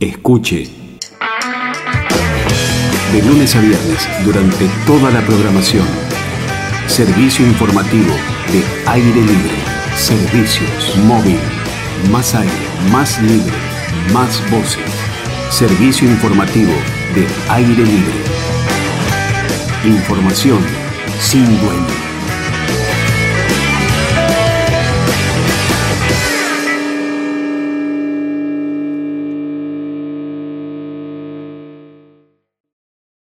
Escuche. De lunes a viernes, durante toda la programación. Servicio informativo de Aire Libre. Servicios móvil. Más aire, más libre, más voces. Servicio informativo de Aire Libre. Información sin dueño.